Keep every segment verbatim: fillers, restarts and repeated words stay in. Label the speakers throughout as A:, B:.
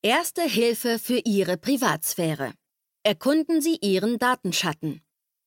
A: Erste Hilfe für Ihre Privatsphäre. Erkunden Sie Ihren Datenschatten.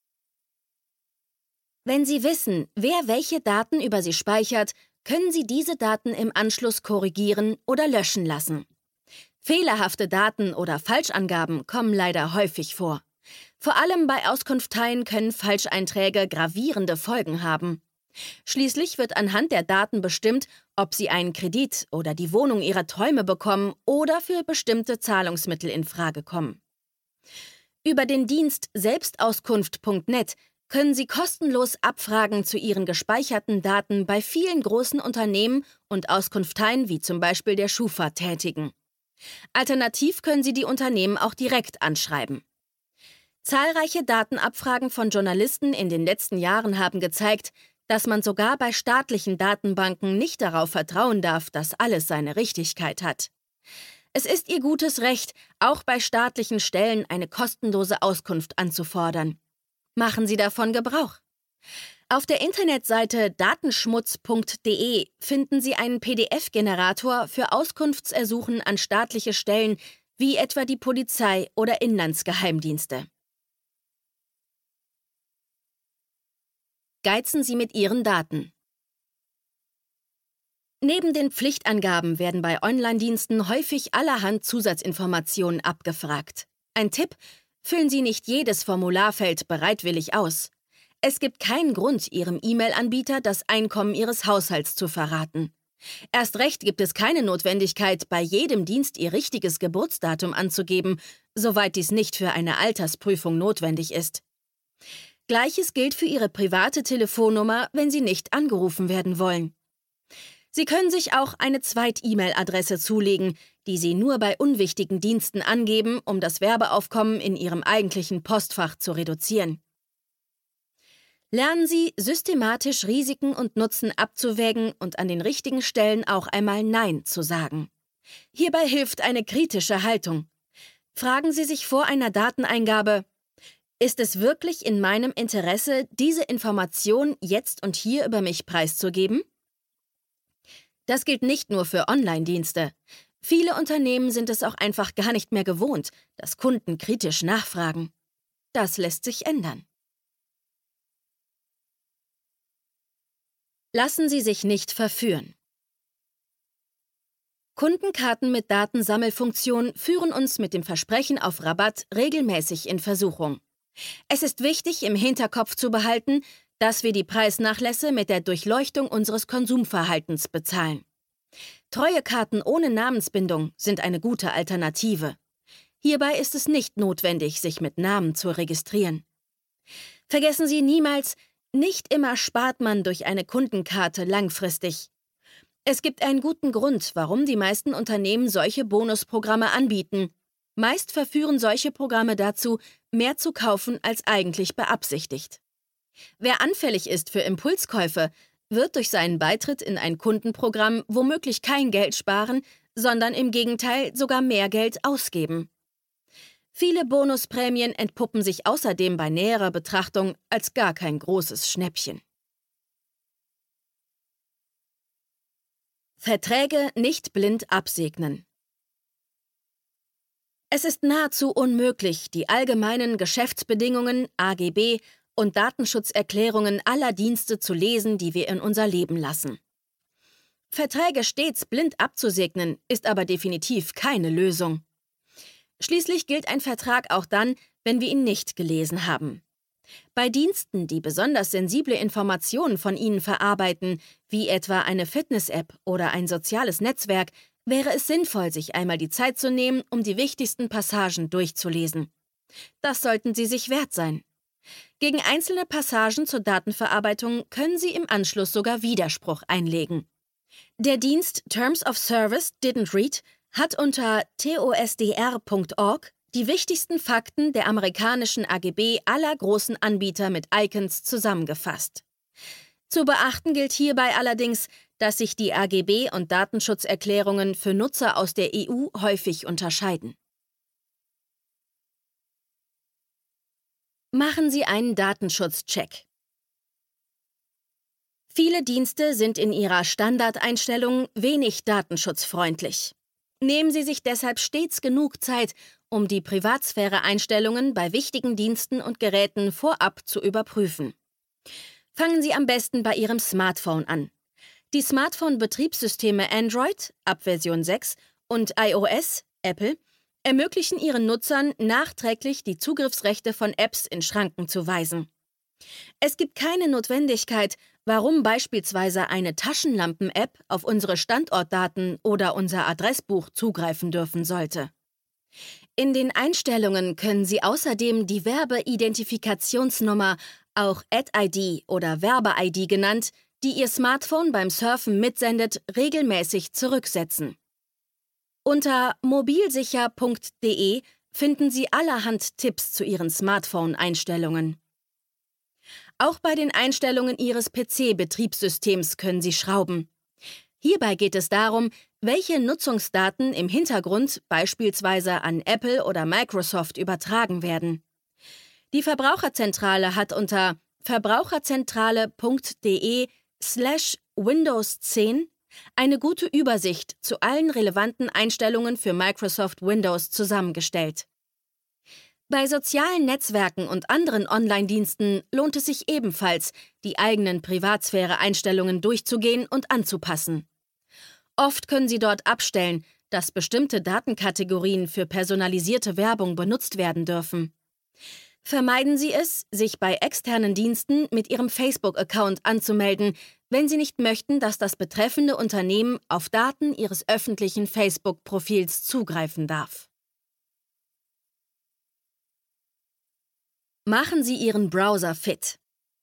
A: Wenn Sie wissen, wer welche Daten über Sie speichert, können Sie diese Daten im Anschluss korrigieren oder löschen lassen. Fehlerhafte Daten oder Falschangaben kommen leider häufig vor. Vor allem bei Auskunfteien können Falscheinträge gravierende Folgen haben. Schließlich wird anhand der Daten bestimmt, ob Sie einen Kredit oder die Wohnung Ihrer Träume bekommen oder für bestimmte Zahlungsmittel in Frage kommen. Über den Dienst selbstauskunft punkt net können Sie kostenlos Abfragen zu Ihren gespeicherten Daten bei vielen großen Unternehmen und Auskunfteien wie zum Beispiel der Schufa tätigen. Alternativ können Sie die Unternehmen auch direkt anschreiben. Zahlreiche Datenabfragen von Journalisten in den letzten Jahren haben gezeigt, dass man sogar bei staatlichen Datenbanken nicht darauf vertrauen darf, dass alles seine Richtigkeit hat. Es ist Ihr gutes Recht, auch bei staatlichen Stellen eine kostenlose Auskunft anzufordern. Machen Sie davon Gebrauch. Auf der Internetseite datenschmutz punkt de finden Sie einen P D F-Generator für Auskunftsersuchen an staatliche Stellen wie etwa die Polizei oder Inlandsgeheimdienste. Geizen Sie mit Ihren Daten. Neben den Pflichtangaben werden bei Online-Diensten häufig allerhand Zusatzinformationen abgefragt. Ein Tipp: Füllen Sie nicht jedes Formularfeld bereitwillig aus. Es gibt keinen Grund, Ihrem E-Mail-Anbieter das Einkommen Ihres Haushalts zu verraten. Erst recht gibt es keine Notwendigkeit, bei jedem Dienst Ihr richtiges Geburtsdatum anzugeben, soweit dies nicht für eine Altersprüfung notwendig ist. Gleiches gilt für Ihre private Telefonnummer, wenn Sie nicht angerufen werden wollen. Sie können sich auch eine Zweit-E-Mail-Adresse zulegen, die Sie nur bei unwichtigen Diensten angeben, um das Werbeaufkommen in Ihrem eigentlichen Postfach zu reduzieren. Lernen Sie, systematisch Risiken und Nutzen abzuwägen und an den richtigen Stellen auch einmal Nein zu sagen. Hierbei hilft eine kritische Haltung. Fragen Sie sich vor einer Dateneingabe: Ist es wirklich in meinem Interesse, diese Information jetzt und hier über mich preiszugeben? Das gilt nicht nur für Online-Dienste. Viele Unternehmen sind es auch einfach gar nicht mehr gewohnt, dass Kunden kritisch nachfragen. Das lässt sich ändern. Lassen Sie sich nicht verführen. Kundenkarten mit Datensammelfunktion führen uns mit dem Versprechen auf Rabatt regelmäßig in Versuchung. Es ist wichtig, im Hinterkopf zu behalten, dass wir die Preisnachlässe mit der Durchleuchtung unseres Konsumverhaltens bezahlen. Treuekarten ohne Namensbindung sind eine gute Alternative. Hierbei ist es nicht notwendig, sich mit Namen zu registrieren. Vergessen Sie niemals, nicht immer spart man durch eine Kundenkarte langfristig. Es gibt einen guten Grund, warum die meisten Unternehmen solche Bonusprogramme anbieten. Meist verführen solche Programme dazu, mehr zu kaufen als eigentlich beabsichtigt. Wer anfällig ist für Impulskäufe, wird durch seinen Beitritt in ein Kundenprogramm womöglich kein Geld sparen, sondern im Gegenteil sogar mehr Geld ausgeben. Viele Bonusprämien entpuppen sich außerdem bei näherer Betrachtung als gar kein großes Schnäppchen. Verträge nicht blind absegnen. Es ist nahezu unmöglich, die allgemeinen Geschäftsbedingungen, A G B und Datenschutzerklärungen aller Dienste zu lesen, die wir in unser Leben lassen. Verträge stets blind abzusegnen, ist aber definitiv keine Lösung. Schließlich gilt ein Vertrag auch dann, wenn wir ihn nicht gelesen haben. Bei Diensten, die besonders sensible Informationen von Ihnen verarbeiten, wie etwa eine Fitness-App oder ein soziales Netzwerk, wäre es sinnvoll, sich einmal die Zeit zu nehmen, um die wichtigsten Passagen durchzulesen. Das sollten Sie sich wert sein. Gegen einzelne Passagen zur Datenverarbeitung können Sie im Anschluss sogar Widerspruch einlegen. Der Dienst Terms of Service Didn't Read hat unter T O S D R punkt org die wichtigsten Fakten der amerikanischen A G B aller großen Anbieter mit Icons zusammengefasst. Zu beachten gilt hierbei allerdings, dass sich die A G B und Datenschutzerklärungen für Nutzer aus der E U häufig unterscheiden. Machen Sie einen Datenschutzcheck. Viele Dienste sind in ihrer Standardeinstellung wenig datenschutzfreundlich. Nehmen Sie sich deshalb stets genug Zeit, um die Privatsphäre-Einstellungen bei wichtigen Diensten und Geräten vorab zu überprüfen. Fangen Sie am besten bei Ihrem Smartphone an. Die Smartphone-Betriebssysteme Android ab Version sechs und iOS Apple ermöglichen ihren Nutzern nachträglich die Zugriffsrechte von Apps in Schranken zu weisen. Es gibt keine Notwendigkeit, warum beispielsweise eine Taschenlampen-App auf unsere Standortdaten oder unser Adressbuch zugreifen dürfen sollte. In den Einstellungen können Sie außerdem die Werbeidentifikationsnummer, auch Ad-I D oder Werbe-I D genannt, die Ihr Smartphone beim Surfen mitsendet, regelmäßig zurücksetzen. Unter mobilsicher punkt de finden Sie allerhand Tipps zu Ihren Smartphone-Einstellungen. Auch bei den Einstellungen Ihres P C-Betriebssystems können Sie schrauben. Hierbei geht es darum, welche Nutzungsdaten im Hintergrund beispielsweise an Apple oder Microsoft übertragen werden. Die Verbraucherzentrale hat unter verbraucherzentrale punkt de slash Windows zehn eine gute Übersicht zu allen relevanten Einstellungen für Microsoft Windows zusammengestellt. Bei sozialen Netzwerken und anderen Online-Diensten lohnt es sich ebenfalls, die eigenen Privatsphäre-Einstellungen durchzugehen und anzupassen. Oft können Sie dort abstellen, dass bestimmte Datenkategorien für personalisierte Werbung benutzt werden dürfen. Vermeiden Sie es, sich bei externen Diensten mit Ihrem Facebook-Account anzumelden, wenn Sie nicht möchten, dass das betreffende Unternehmen auf Daten Ihres öffentlichen Facebook-Profils zugreifen darf. Machen Sie Ihren Browser fit.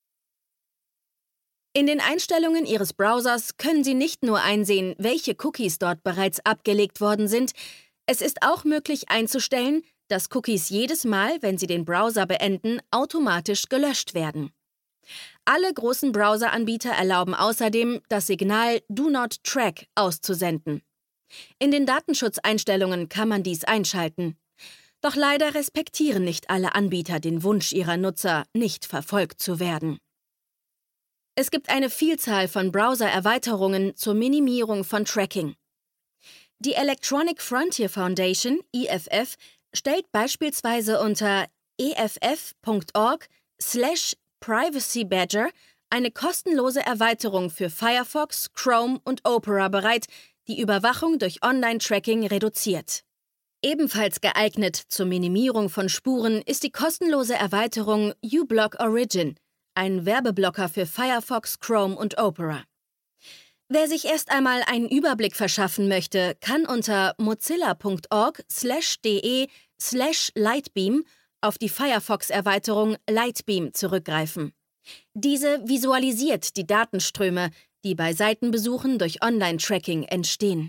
A: In den Einstellungen Ihres Browsers können Sie nicht nur einsehen, welche Cookies dort bereits abgelegt worden sind, es ist auch möglich einzustellen, dass Cookies jedes Mal, wenn Sie den Browser beenden, automatisch gelöscht werden. Alle großen Browseranbieter erlauben außerdem, das Signal Do Not Track auszusenden. In den Datenschutzeinstellungen kann man dies einschalten. Doch leider respektieren nicht alle Anbieter den Wunsch ihrer Nutzer, nicht verfolgt zu werden. Es gibt eine Vielzahl von Browser-Erweiterungen zur Minimierung von Tracking. Die Electronic Frontier Foundation, E F F, stellt beispielsweise unter e f f punkt org slash privacy badger eine kostenlose Erweiterung für Firefox, Chrome und Opera bereit, die Überwachung durch Online-Tracking reduziert. Ebenfalls geeignet zur Minimierung von Spuren ist die kostenlose Erweiterung uBlock Origin, ein Werbeblocker für Firefox, Chrome und Opera. Wer sich erst einmal einen Überblick verschaffen möchte, kann unter mozilla punkt org slash de slash lightbeam auf die Firefox-Erweiterung Lightbeam zurückgreifen. Diese visualisiert die Datenströme, die bei Seitenbesuchen durch Online-Tracking entstehen.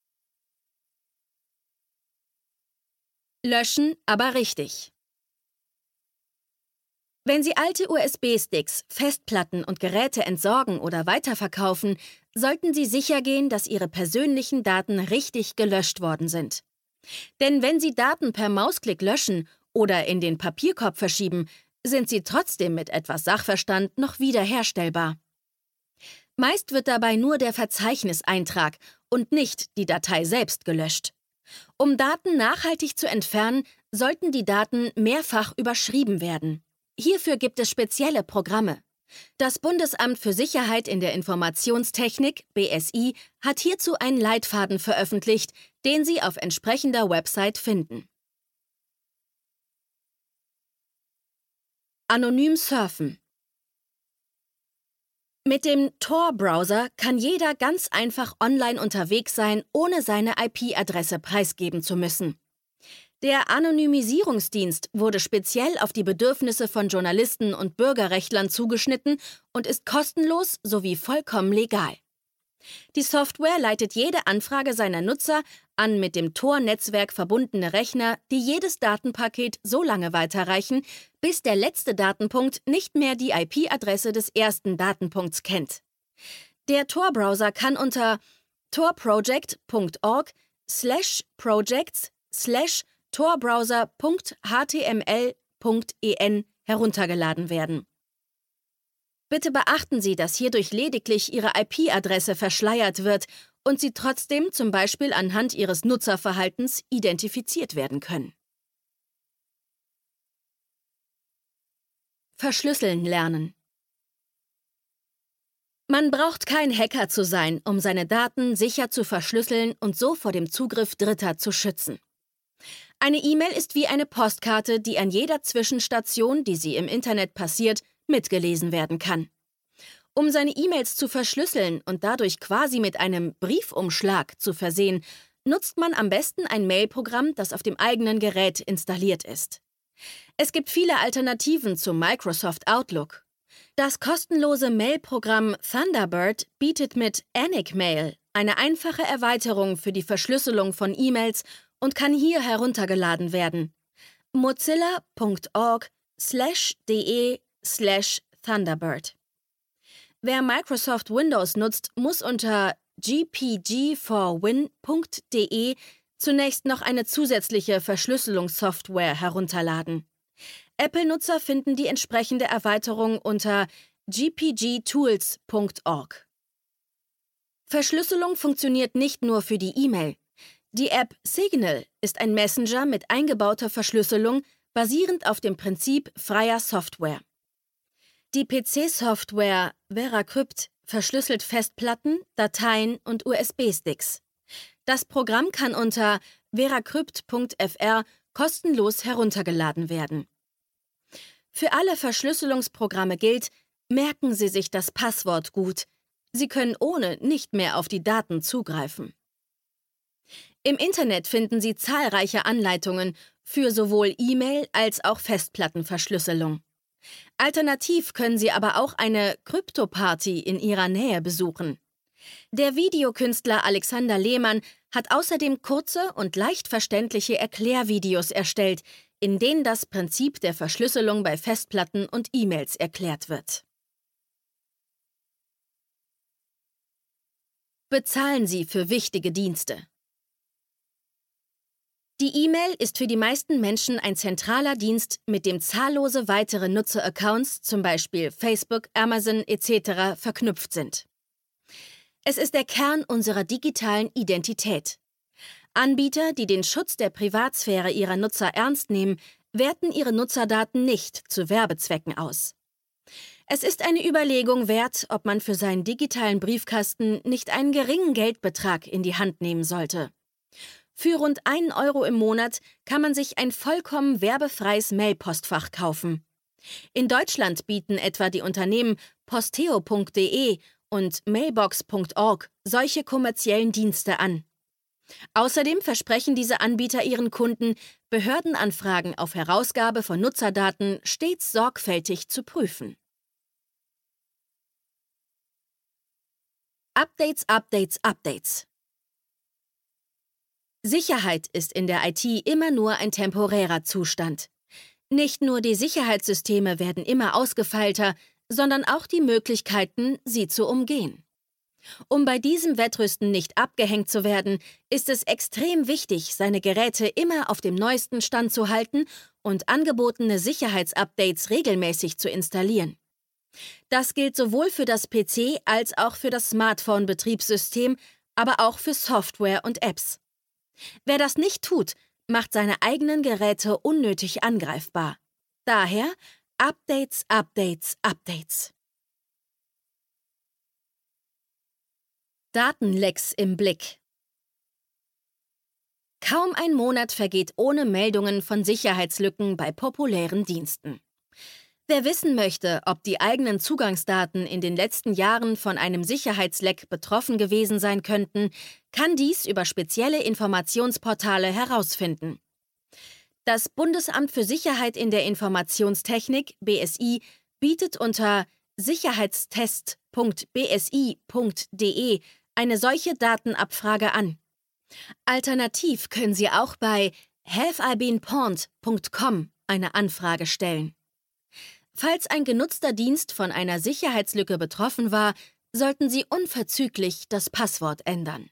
A: Löschen, aber richtig. Wenn Sie alte U S B-Sticks, Festplatten und Geräte entsorgen oder weiterverkaufen, sollten Sie sichergehen, dass Ihre persönlichen Daten richtig gelöscht worden sind. Denn wenn Sie Daten per Mausklick löschen oder in den Papierkorb verschieben, sind sie trotzdem mit etwas Sachverstand noch wiederherstellbar. Meist wird dabei nur der Verzeichniseintrag und nicht die Datei selbst gelöscht. Um Daten nachhaltig zu entfernen, sollten die Daten mehrfach überschrieben werden. Hierfür gibt es spezielle Programme. Das Bundesamt für Sicherheit in der Informationstechnik, B S I, hat hierzu einen Leitfaden veröffentlicht, den Sie auf entsprechender Website finden. Anonym surfen. Mit dem Tor-Browser kann jeder ganz einfach online unterwegs sein, ohne seine I P-Adresse preisgeben zu müssen. Der Anonymisierungsdienst wurde speziell auf die Bedürfnisse von Journalisten und Bürgerrechtlern zugeschnitten und ist kostenlos sowie vollkommen legal. Die Software leitet jede Anfrage seiner Nutzer an mit dem Tor-Netzwerk verbundene Rechner, die jedes Datenpaket so lange weiterreichen, bis der letzte Datenpunkt nicht mehr die I P-Adresse des ersten Datenpunkts kennt. Der Tor-Browser kann unter torproject punkt org slash projects slash torbrowser punkt h t m l punkt e n heruntergeladen werden. Bitte beachten Sie, dass hierdurch lediglich Ihre I P-Adresse verschleiert wird und Sie trotzdem zum Beispiel anhand Ihres Nutzerverhaltens identifiziert werden können. Verschlüsseln lernen. Man braucht kein Hacker zu sein, um seine Daten sicher zu verschlüsseln und so vor dem Zugriff Dritter zu schützen. Eine E-Mail ist wie eine Postkarte, die an jeder Zwischenstation, die sie im Internet passiert, mitgelesen werden kann. Um seine E-Mails zu verschlüsseln und dadurch quasi mit einem Briefumschlag zu versehen, nutzt man am besten ein Mailprogramm, das auf dem eigenen Gerät installiert ist. Es gibt viele Alternativen zu Microsoft Outlook. Das kostenlose Mailprogramm Thunderbird bietet mit Enigmail eine einfache Erweiterung für die Verschlüsselung von E-Mails und kann hier heruntergeladen werden. mozilla.org slash de slash Thunderbird. Wer Microsoft Windows nutzt, muss unter g p g for win punkt de zunächst noch eine zusätzliche Verschlüsselungssoftware herunterladen. Apple-Nutzer finden die entsprechende Erweiterung unter g p g tools punkt org. Verschlüsselung funktioniert nicht nur für die E-Mail. Die App Signal ist ein Messenger mit eingebauter Verschlüsselung, basierend auf dem Prinzip freier Software. Die P C-Software VeraCrypt verschlüsselt Festplatten, Dateien und U S B-Sticks. Das Programm kann unter veracrypt punkt f r kostenlos heruntergeladen werden. Für alle Verschlüsselungsprogramme gilt, merken Sie sich das Passwort gut. Sie können ohne nicht mehr auf die Daten zugreifen. Im Internet finden Sie zahlreiche Anleitungen für sowohl E-Mail- als auch Festplattenverschlüsselung. Alternativ können Sie aber auch eine Krypto-Party in Ihrer Nähe besuchen. Der Videokünstler Alexander Lehmann hat außerdem kurze und leicht verständliche Erklärvideos erstellt, in denen das Prinzip der Verschlüsselung bei Festplatten und E-Mails erklärt wird. Bezahlen Sie für wichtige Dienste. Die E-Mail ist für die meisten Menschen ein zentraler Dienst, mit dem zahllose weitere Nutzeraccounts, zum Beispiel Facebook, Amazon et cetera, verknüpft sind. Es ist der Kern unserer digitalen Identität. Anbieter, die den Schutz der Privatsphäre ihrer Nutzer ernst nehmen, werten ihre Nutzerdaten nicht zu Werbezwecken aus. Es ist eine Überlegung wert, ob man für seinen digitalen Briefkasten nicht einen geringen Geldbetrag in die Hand nehmen sollte. Für rund einen Euro im Monat kann man sich ein vollkommen werbefreies Mailpostfach kaufen. In Deutschland bieten etwa die Unternehmen posteo punkt de und mailbox punkt org solche kommerziellen Dienste an. Außerdem versprechen diese Anbieter ihren Kunden, Behördenanfragen auf Herausgabe von Nutzerdaten stets sorgfältig zu prüfen. Updates, Updates, Updates. Sicherheit ist in der I T immer nur ein temporärer Zustand. Nicht nur die Sicherheitssysteme werden immer ausgefeilter, sondern auch die Möglichkeiten, sie zu umgehen. Um bei diesem Wettrüsten nicht abgehängt zu werden, ist es extrem wichtig, seine Geräte immer auf dem neuesten Stand zu halten und angebotene Sicherheitsupdates regelmäßig zu installieren. Das gilt sowohl für das P C als auch für das Smartphone-Betriebssystem, aber auch für Software und Apps. Wer das nicht tut, macht seine eigenen Geräte unnötig angreifbar. Daher Updates, Updates, Updates. Datenlecks im Blick. Kaum ein Monat vergeht ohne Meldungen von Sicherheitslücken bei populären Diensten. Wer wissen möchte, ob die eigenen Zugangsdaten in den letzten Jahren von einem Sicherheitsleck betroffen gewesen sein könnten, kann dies über spezielle Informationsportale herausfinden. Das Bundesamt für Sicherheit in der Informationstechnik, B S I, bietet unter sicherheitstest punkt b s i punkt de eine solche Datenabfrage an. Alternativ können Sie auch bei have I been pawned punkt com eine Anfrage stellen. Falls ein genutzter Dienst von einer Sicherheitslücke betroffen war, sollten Sie unverzüglich das Passwort ändern.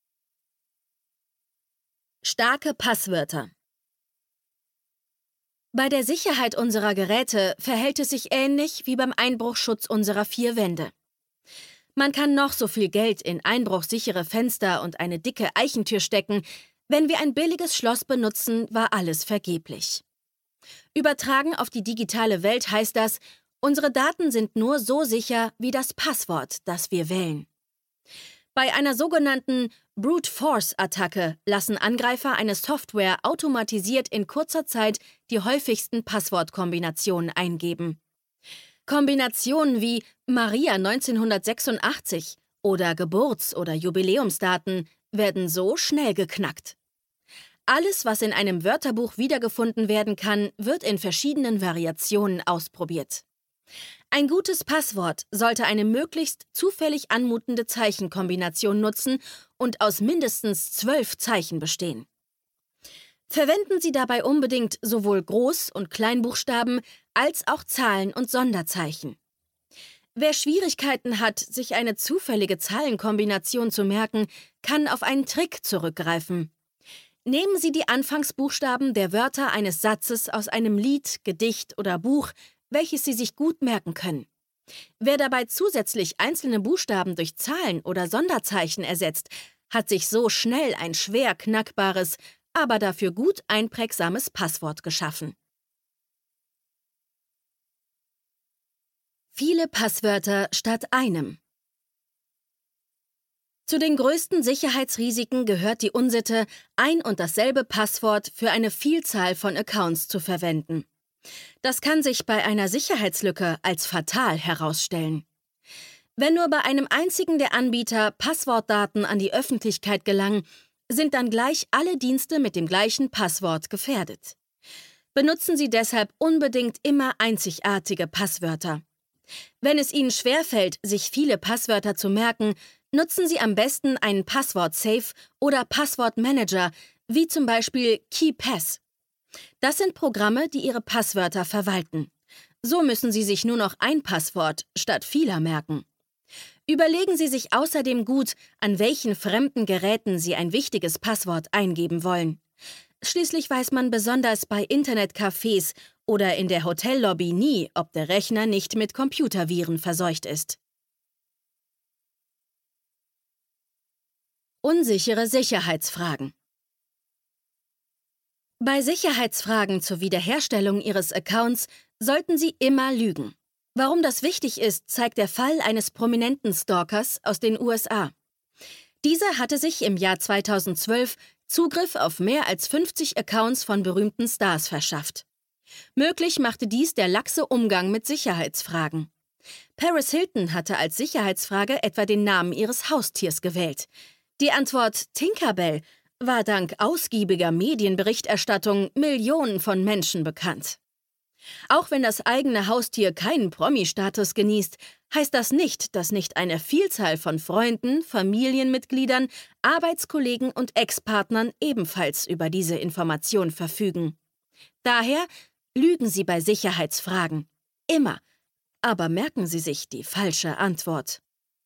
A: Starke Passwörter. Bei der Sicherheit unserer Geräte verhält es sich ähnlich wie beim Einbruchschutz unserer vier Wände. Man kann noch so viel Geld in einbruchsichere Fenster und eine dicke Eichentür stecken. Wenn wir ein billiges Schloss benutzen, war alles vergeblich. Übertragen auf die digitale Welt heißt das, unsere Daten sind nur so sicher wie das Passwort, das wir wählen. Bei einer sogenannten Brute Force-Attacke lassen Angreifer eine Software automatisiert in kurzer Zeit die häufigsten Passwortkombinationen eingeben. Kombinationen wie Maria neunzehnhundertsechsundachtzig oder Geburts- oder Jubiläumsdaten werden so schnell geknackt. Alles, was in einem Wörterbuch wiedergefunden werden kann, wird in verschiedenen Variationen ausprobiert. Ein gutes Passwort sollte eine möglichst zufällig anmutende Zeichenkombination nutzen und aus mindestens zwölf Zeichen bestehen. Verwenden Sie dabei unbedingt sowohl Groß- und Kleinbuchstaben als auch Zahlen und Sonderzeichen. Wer Schwierigkeiten hat, sich eine zufällige Zahlenkombination zu merken, kann auf einen Trick zurückgreifen. Nehmen Sie die Anfangsbuchstaben der Wörter eines Satzes aus einem Lied, Gedicht oder Buch, welches Sie sich gut merken können. Wer dabei zusätzlich einzelne Buchstaben durch Zahlen oder Sonderzeichen ersetzt, hat sich so schnell ein schwer knackbares, aber dafür gut einprägsames Passwort geschaffen. Viele Passwörter statt einem. Zu den größten Sicherheitsrisiken gehört die Unsitte, ein und dasselbe Passwort für eine Vielzahl von Accounts zu verwenden. Das kann sich bei einer Sicherheitslücke als fatal herausstellen. Wenn nur bei einem einzigen der Anbieter Passwortdaten an die Öffentlichkeit gelangen, sind dann gleich alle Dienste mit dem gleichen Passwort gefährdet. Benutzen Sie deshalb unbedingt immer einzigartige Passwörter. Wenn es Ihnen schwerfällt, sich viele Passwörter zu merken, nutzen Sie am besten einen Passwort-Safe oder Passwortmanager, wie zum Beispiel KeePass. Das sind Programme, die Ihre Passwörter verwalten. So müssen Sie sich nur noch ein Passwort statt vieler merken. Überlegen Sie sich außerdem gut, an welchen fremden Geräten Sie ein wichtiges Passwort eingeben wollen. Schließlich weiß man besonders bei Internetcafés oder in der Hotellobby nie, ob der Rechner nicht mit Computerviren verseucht ist. Unsichere Sicherheitsfragen. Bei Sicherheitsfragen zur Wiederherstellung Ihres Accounts sollten Sie immer lügen. Warum das wichtig ist, zeigt der Fall eines prominenten Stalkers aus den U S A. Dieser hatte sich im Jahr zweitausendzwölf Zugriff auf mehr als fünfzig Accounts von berühmten Stars verschafft. Möglich machte dies der laxe Umgang mit Sicherheitsfragen. Paris Hilton hatte als Sicherheitsfrage etwa den Namen ihres Haustiers gewählt. Die Antwort Tinkerbell war dank ausgiebiger Medienberichterstattung Millionen von Menschen bekannt. Auch wenn das eigene Haustier keinen Promi-Status genießt, heißt das nicht, dass nicht eine Vielzahl von Freunden, Familienmitgliedern, Arbeitskollegen und Ex-Partnern ebenfalls über diese Information verfügen. Daher lügen Sie bei Sicherheitsfragen. Immer. Aber merken Sie sich die falsche Antwort.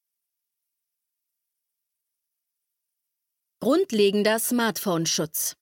A: Grundlegender Smartphone-Schutz.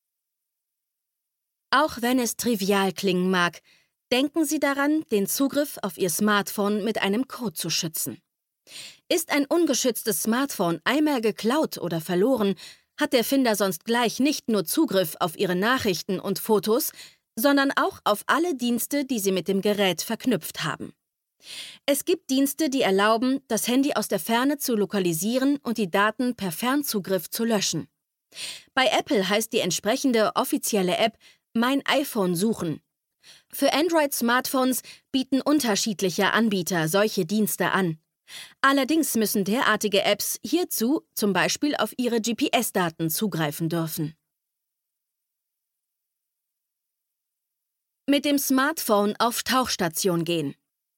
A: Auch wenn es trivial klingen mag, denken Sie daran, den Zugriff auf Ihr Smartphone mit einem Code zu schützen. Ist ein ungeschütztes Smartphone einmal geklaut oder verloren, hat der Finder sonst gleich nicht nur Zugriff auf Ihre Nachrichten und Fotos, sondern auch auf alle Dienste, die Sie mit dem Gerät verknüpft haben. Es gibt Dienste, die erlauben, das Handy aus der Ferne zu lokalisieren und die Daten per Fernzugriff zu löschen. Bei Apple heißt die entsprechende offizielle App Mein iPhone suchen. Für Android-Smartphones bieten unterschiedliche Anbieter solche Dienste an. Allerdings müssen derartige Apps hierzu zum Beispiel auf ihre G P S-Daten zugreifen dürfen. Mit dem Smartphone auf Tauchstation gehen.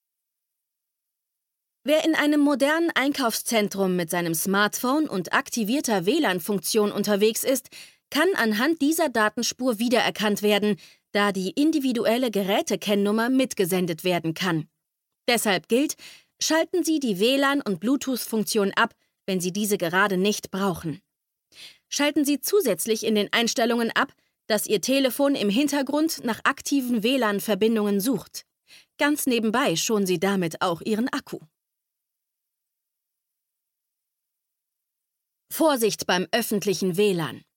A: Wer in einem modernen Einkaufszentrum mit seinem Smartphone und aktivierter W L A N-Funktion unterwegs ist, kann anhand dieser Datenspur wiedererkannt werden, da die individuelle Gerätekennummer mitgesendet werden kann. Deshalb gilt, schalten Sie die W L A N- und Bluetooth-Funktion ab, wenn Sie diese gerade nicht brauchen. Schalten Sie zusätzlich in den Einstellungen ab, dass Ihr Telefon im Hintergrund nach aktiven W L A N-Verbindungen sucht. Ganz nebenbei schonen Sie damit auch Ihren Akku. Vorsicht beim öffentlichen W L A N.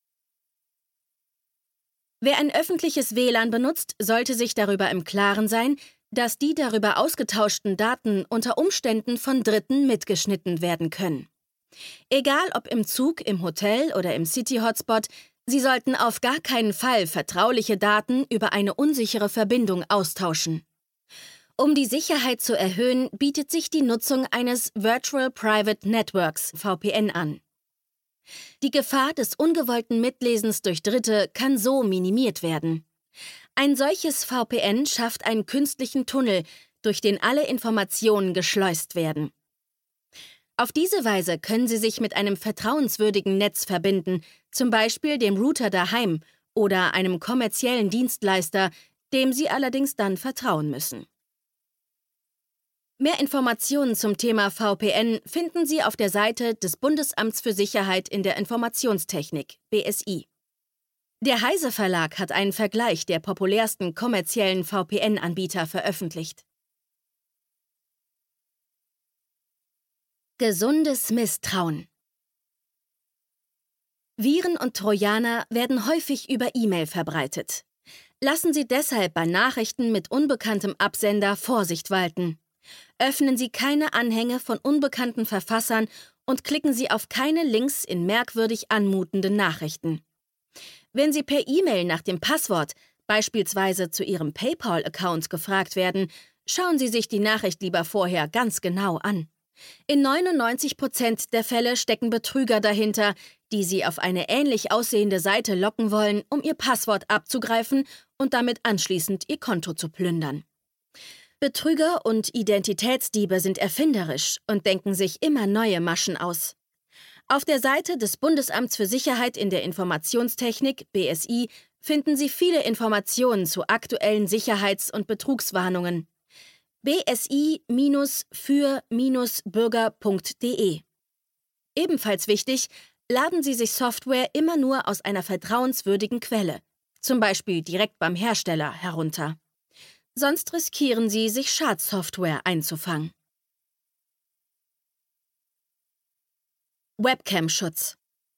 A: Wer ein öffentliches W L A N benutzt, sollte sich darüber im Klaren sein, dass die darüber ausgetauschten Daten unter Umständen von Dritten mitgeschnitten werden können. Egal ob im Zug, im Hotel oder im City-Hotspot, Sie sollten auf gar keinen Fall vertrauliche Daten über eine unsichere Verbindung austauschen. Um die Sicherheit zu erhöhen, bietet sich die Nutzung eines Virtual Private Networks V P N an. Die Gefahr des ungewollten Mitlesens durch Dritte kann so minimiert werden. Ein solches V P N schafft einen künstlichen Tunnel, durch den alle Informationen geschleust werden. Auf diese Weise können Sie sich mit einem vertrauenswürdigen Netz verbinden, zum Beispiel dem Router daheim oder einem kommerziellen Dienstleister, dem Sie allerdings dann vertrauen müssen. Mehr Informationen zum Thema V P N finden Sie auf der Seite des Bundesamts für Sicherheit in der Informationstechnik, B S I. Der Heise Verlag hat einen Vergleich der populärsten kommerziellen V P N-Anbieter veröffentlicht. Gesundes Misstrauen. Viren und Trojaner werden häufig über E-Mail verbreitet. Lassen Sie deshalb bei Nachrichten mit unbekanntem Absender Vorsicht walten. Öffnen Sie keine Anhänge von unbekannten Verfassern und klicken Sie auf keine Links in merkwürdig anmutenden Nachrichten. Wenn Sie per E-Mail nach dem Passwort, beispielsweise zu Ihrem PayPal-Account, gefragt werden, schauen Sie sich die Nachricht lieber vorher ganz genau an. In neunundneunzig Prozent der Fälle stecken Betrüger dahinter, die Sie auf eine ähnlich aussehende Seite locken wollen, um Ihr Passwort abzugreifen und damit anschließend Ihr Konto zu plündern. Betrüger und Identitätsdiebe sind erfinderisch und denken sich immer neue Maschen aus. Auf der Seite des Bundesamts für Sicherheit in der Informationstechnik, B S I, finden Sie viele Informationen zu aktuellen Sicherheits- und Betrugswarnungen. b s i für bürger punkt de. Ebenfalls wichtig, laden Sie sich Software immer nur aus einer vertrauenswürdigen Quelle, zum Beispiel direkt beim Hersteller, herunter. Sonst riskieren Sie, sich Schadsoftware einzufangen. Webcam-Schutz.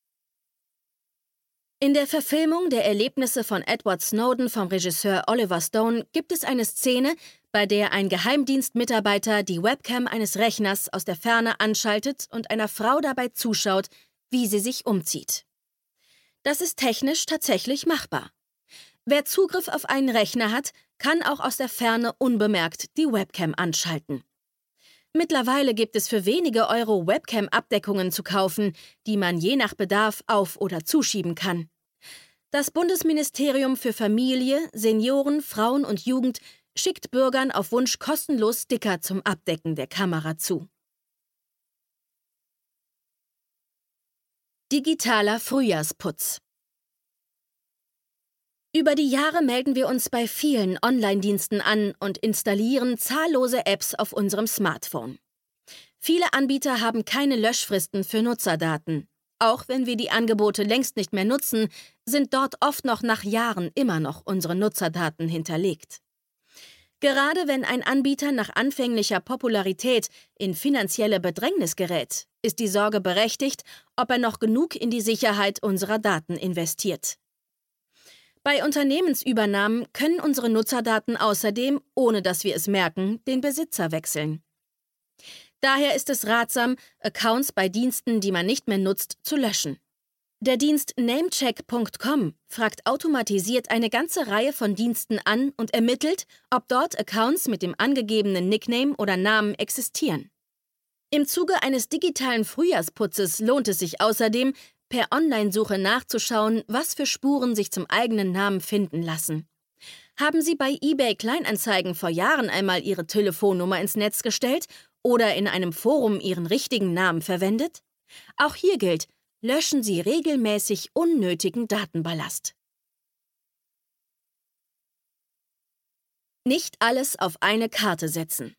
A: In der Verfilmung der Erlebnisse von Edward Snowden vom Regisseur Oliver Stone gibt es eine Szene, bei der ein Geheimdienstmitarbeiter die Webcam eines Rechners aus der Ferne anschaltet und einer Frau dabei zuschaut, wie sie sich umzieht. Das ist technisch tatsächlich machbar. Wer Zugriff auf einen Rechner hat, kann auch aus der Ferne unbemerkt die Webcam anschalten. Mittlerweile gibt es für wenige Euro Webcam-Abdeckungen zu kaufen, die man je nach Bedarf auf- oder zuschieben kann. Das Bundesministerium für Familie, Senioren, Frauen und Jugend schickt Bürgern auf Wunsch kostenlos Sticker zum Abdecken der Kamera zu. Digitaler Frühjahrsputz. Über die Jahre melden wir uns bei vielen Online-Diensten an und installieren zahllose Apps auf unserem Smartphone. Viele Anbieter haben keine Löschfristen für Nutzerdaten. Auch wenn wir die Angebote längst nicht mehr nutzen, sind dort oft noch nach Jahren immer noch unsere Nutzerdaten hinterlegt. Gerade wenn ein Anbieter nach anfänglicher Popularität in finanzielle Bedrängnis gerät, ist die Sorge berechtigt, ob er noch genug in die Sicherheit unserer Daten investiert. Bei Unternehmensübernahmen können unsere Nutzerdaten außerdem, ohne dass wir es merken, den Besitzer wechseln. Daher ist es ratsam, Accounts bei Diensten, die man nicht mehr nutzt, zu löschen. Der Dienst Namecheck punkt com fragt automatisiert eine ganze Reihe von Diensten an und ermittelt, ob dort Accounts mit dem angegebenen Nickname oder Namen existieren. Im Zuge eines digitalen Frühjahrsputzes lohnt es sich außerdem, per Online-Suche nachzuschauen, was für Spuren sich zum eigenen Namen finden lassen. Haben Sie bei eBay Kleinanzeigen vor Jahren einmal Ihre Telefonnummer ins Netz gestellt oder in einem Forum Ihren richtigen Namen verwendet? Auch hier gilt, löschen Sie regelmäßig unnötigen Datenballast. Nicht alles auf eine Karte setzen.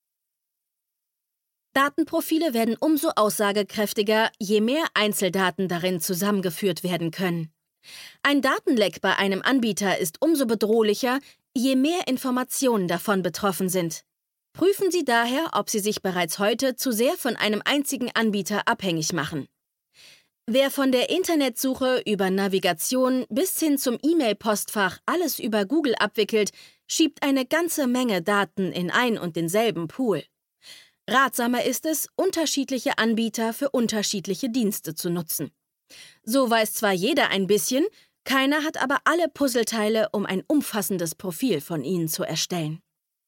A: Datenprofile werden umso aussagekräftiger, je mehr Einzeldaten darin zusammengeführt werden können. Ein Datenleck bei einem Anbieter ist umso bedrohlicher, je mehr Informationen davon betroffen sind. Prüfen Sie daher, ob Sie sich bereits heute zu sehr von einem einzigen Anbieter abhängig machen. Wer von der Internetsuche über Navigation bis hin zum E-Mail-Postfach alles über Google abwickelt, schiebt eine ganze Menge Daten in ein und denselben Pool. Ratsamer ist es, unterschiedliche Anbieter für unterschiedliche Dienste zu nutzen. So weiß zwar jeder ein bisschen, keiner hat aber alle Puzzleteile, um ein umfassendes Profil von Ihnen zu erstellen.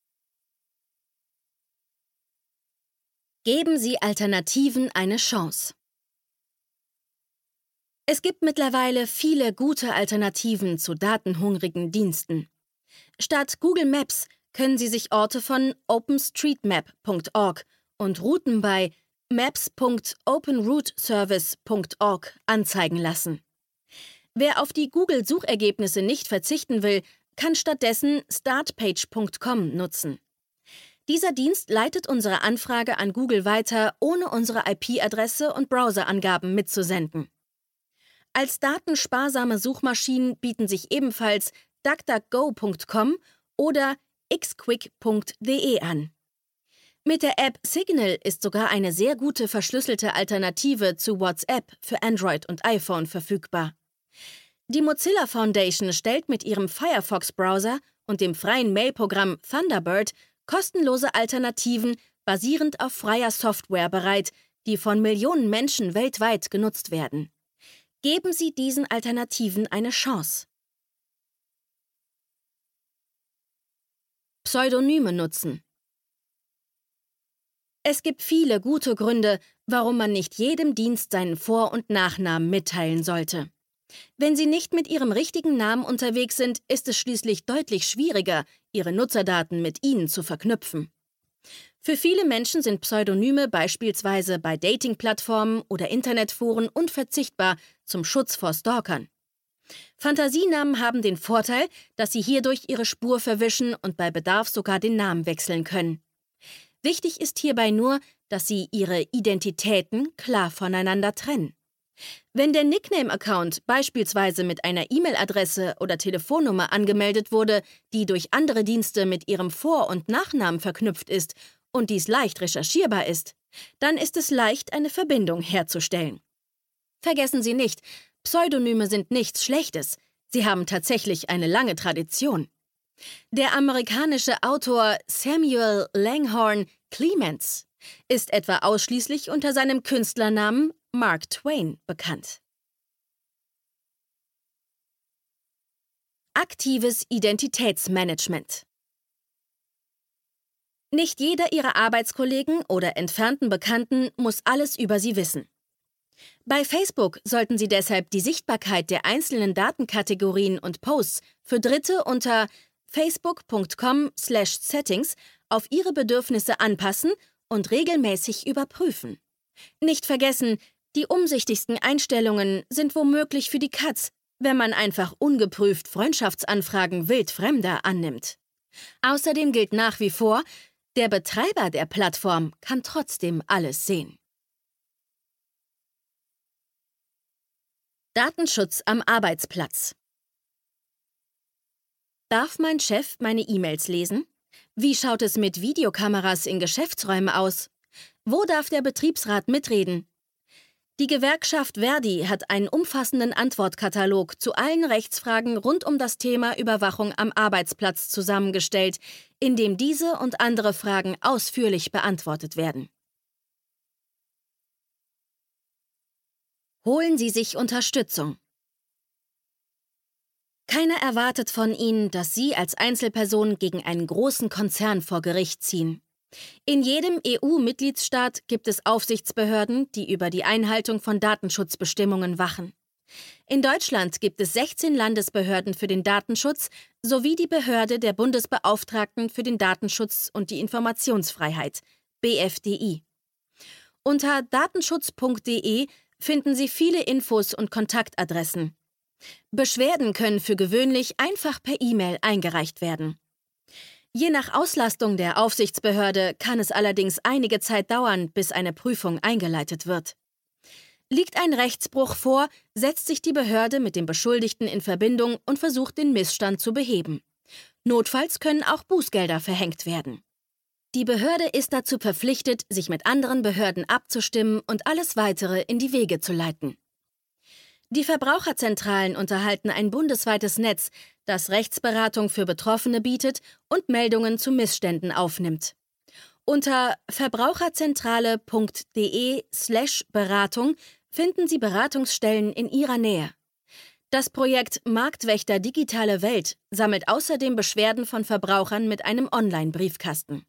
A: Geben Sie Alternativen eine Chance. Es gibt mittlerweile viele gute Alternativen zu datenhungrigen Diensten. Statt Google Maps können Sie sich Orte von openstreetmap punkt org und Routen bei maps punkt openrouteservice punkt org anzeigen lassen. Wer auf die Google-Suchergebnisse nicht verzichten will, kann stattdessen startpage punkt com nutzen. Dieser Dienst leitet unsere Anfrage an Google weiter, ohne unsere I P-Adresse und Browserangaben mitzusenden. Als datensparsame Suchmaschinen bieten sich ebenfalls duckduckgo punkt com oder xquick punkt de an. Mit der App Signal ist sogar eine sehr gute verschlüsselte Alternative zu WhatsApp für Android und iPhone verfügbar. Die Mozilla Foundation stellt mit ihrem Firefox-Browser und dem freien Mailprogramm Thunderbird kostenlose Alternativen basierend auf freier Software bereit, die von Millionen Menschen weltweit genutzt werden. Geben Sie diesen Alternativen eine Chance. Pseudonyme nutzen. Es gibt viele gute Gründe, warum man nicht jedem Dienst seinen Vor- und Nachnamen mitteilen sollte. Wenn Sie nicht mit Ihrem richtigen Namen unterwegs sind, ist es schließlich deutlich schwieriger, Ihre Nutzerdaten mit Ihnen zu verknüpfen. Für viele Menschen sind Pseudonyme beispielsweise bei Dating-Plattformen oder Internetforen unverzichtbar zum Schutz vor Stalkern. Fantasienamen haben den Vorteil, dass sie hierdurch ihre Spur verwischen und bei Bedarf sogar den Namen wechseln können. Wichtig ist hierbei nur, dass Sie Ihre Identitäten klar voneinander trennen. Wenn der Nickname-Account beispielsweise mit einer E-Mail-Adresse oder Telefonnummer angemeldet wurde, die durch andere Dienste mit Ihrem Vor- und Nachnamen verknüpft ist und dies leicht recherchierbar ist, dann ist es leicht, eine Verbindung herzustellen. Vergessen Sie nicht, Pseudonyme sind nichts Schlechtes. Sie haben tatsächlich eine lange Tradition. Der amerikanische Autor Samuel Langhorne Clemens ist etwa ausschließlich unter seinem Künstlernamen Mark Twain bekannt. Aktives Identitätsmanagement. Nicht jeder Ihrer Arbeitskollegen oder entfernten Bekannten muss alles über Sie wissen. Bei Facebook sollten Sie deshalb die Sichtbarkeit der einzelnen Datenkategorien und Posts für Dritte unter facebook punkt com slash settings auf Ihre Bedürfnisse anpassen und regelmäßig überprüfen. Nicht vergessen, die umsichtigsten Einstellungen sind womöglich für die Katz, wenn man einfach ungeprüft Freundschaftsanfragen wildfremder annimmt. Außerdem gilt nach wie vor, der Betreiber der Plattform kann trotzdem alles sehen. Datenschutz am Arbeitsplatz. Darf mein Chef meine E-Mails lesen? Wie schaut es mit Videokameras in Geschäftsräumen aus? Wo darf der Betriebsrat mitreden? Die Gewerkschaft Verdi hat einen umfassenden Antwortkatalog zu allen Rechtsfragen rund um das Thema Überwachung am Arbeitsplatz zusammengestellt, in dem diese und andere Fragen ausführlich beantwortet werden. Holen Sie sich Unterstützung. Keiner erwartet von Ihnen, dass Sie als Einzelperson gegen einen großen Konzern vor Gericht ziehen. In jedem E U-Mitgliedsstaat gibt es Aufsichtsbehörden, die über die Einhaltung von Datenschutzbestimmungen wachen. In Deutschland gibt es sechzehn Landesbehörden für den Datenschutz sowie die Behörde der Bundesbeauftragten für den Datenschutz und die Informationsfreiheit, B F D I. Unter datenschutz punkt de finden Sie viele Infos und Kontaktadressen. Beschwerden können für gewöhnlich einfach per E-Mail eingereicht werden. Je nach Auslastung der Aufsichtsbehörde kann es allerdings einige Zeit dauern, bis eine Prüfung eingeleitet wird. Liegt ein Rechtsbruch vor, setzt sich die Behörde mit dem Beschuldigten in Verbindung und versucht, den Missstand zu beheben. Notfalls können auch Bußgelder verhängt werden. Die Behörde ist dazu verpflichtet, sich mit anderen Behörden abzustimmen und alles Weitere in die Wege zu leiten. Die Verbraucherzentralen unterhalten ein bundesweites Netz, das Rechtsberatung für Betroffene bietet und Meldungen zu Missständen aufnimmt. Unter verbraucherzentrale punkt de slash Beratung finden Sie Beratungsstellen in Ihrer Nähe. Das Projekt Marktwächter Digitale Welt sammelt außerdem Beschwerden von Verbrauchern mit einem Online-Briefkasten.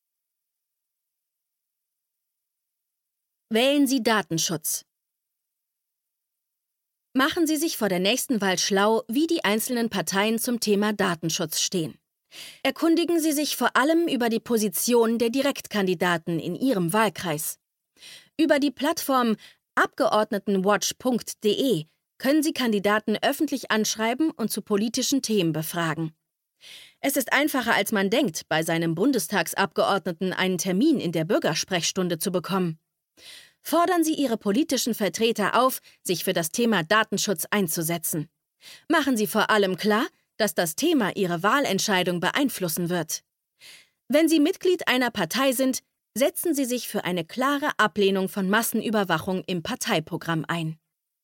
A: Wählen Sie Datenschutz. Machen Sie sich vor der nächsten Wahl schlau, wie die einzelnen Parteien zum Thema Datenschutz stehen. Erkundigen Sie sich vor allem über die Position der Direktkandidaten in Ihrem Wahlkreis. Über die Plattform abgeordnetenwatch punkt de können Sie Kandidaten öffentlich anschreiben und zu politischen Themen befragen. Es ist einfacher, als man denkt, bei seinem Bundestagsabgeordneten einen Termin in der Bürgersprechstunde zu bekommen. Fordern Sie Ihre politischen Vertreter auf, sich für das Thema Datenschutz einzusetzen. Machen Sie vor allem klar, dass das Thema Ihre Wahlentscheidung beeinflussen wird. Wenn Sie Mitglied einer Partei sind, setzen Sie sich für eine klare Ablehnung von Massenüberwachung im Parteiprogramm ein.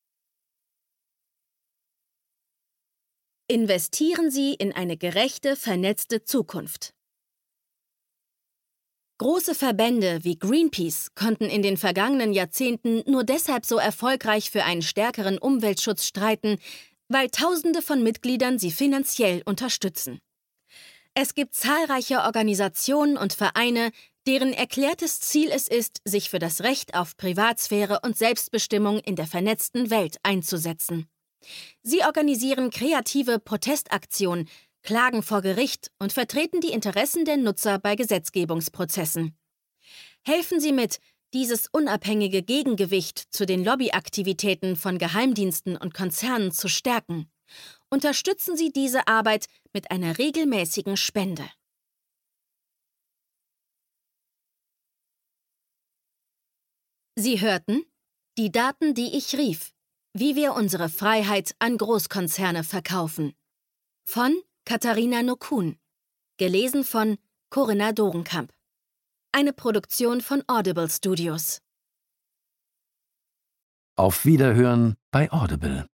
A: Investieren Sie in eine gerechte, vernetzte Zukunft. Große Verbände wie Greenpeace konnten in den vergangenen Jahrzehnten nur deshalb so erfolgreich für einen stärkeren Umweltschutz streiten, weil Tausende von Mitgliedern sie finanziell unterstützen. Es gibt zahlreiche Organisationen und Vereine, deren erklärtes Ziel es ist, sich für das Recht auf Privatsphäre und Selbstbestimmung in der vernetzten Welt einzusetzen. Sie organisieren kreative Protestaktionen, klagen vor Gericht und vertreten die Interessen der Nutzer bei Gesetzgebungsprozessen. Helfen Sie mit, dieses unabhängige Gegengewicht zu den Lobbyaktivitäten von Geheimdiensten und Konzernen zu stärken. Unterstützen Sie diese Arbeit mit einer regelmäßigen Spende. Sie hörten Die Daten, die ich rief. Wie wir unsere Freiheit an Großkonzerne verkaufen. Von Katharina Nokun. Gelesen von Corinna Dorenkamp. Eine Produktion von Audible Studios.
B: Auf Wiederhören bei Audible.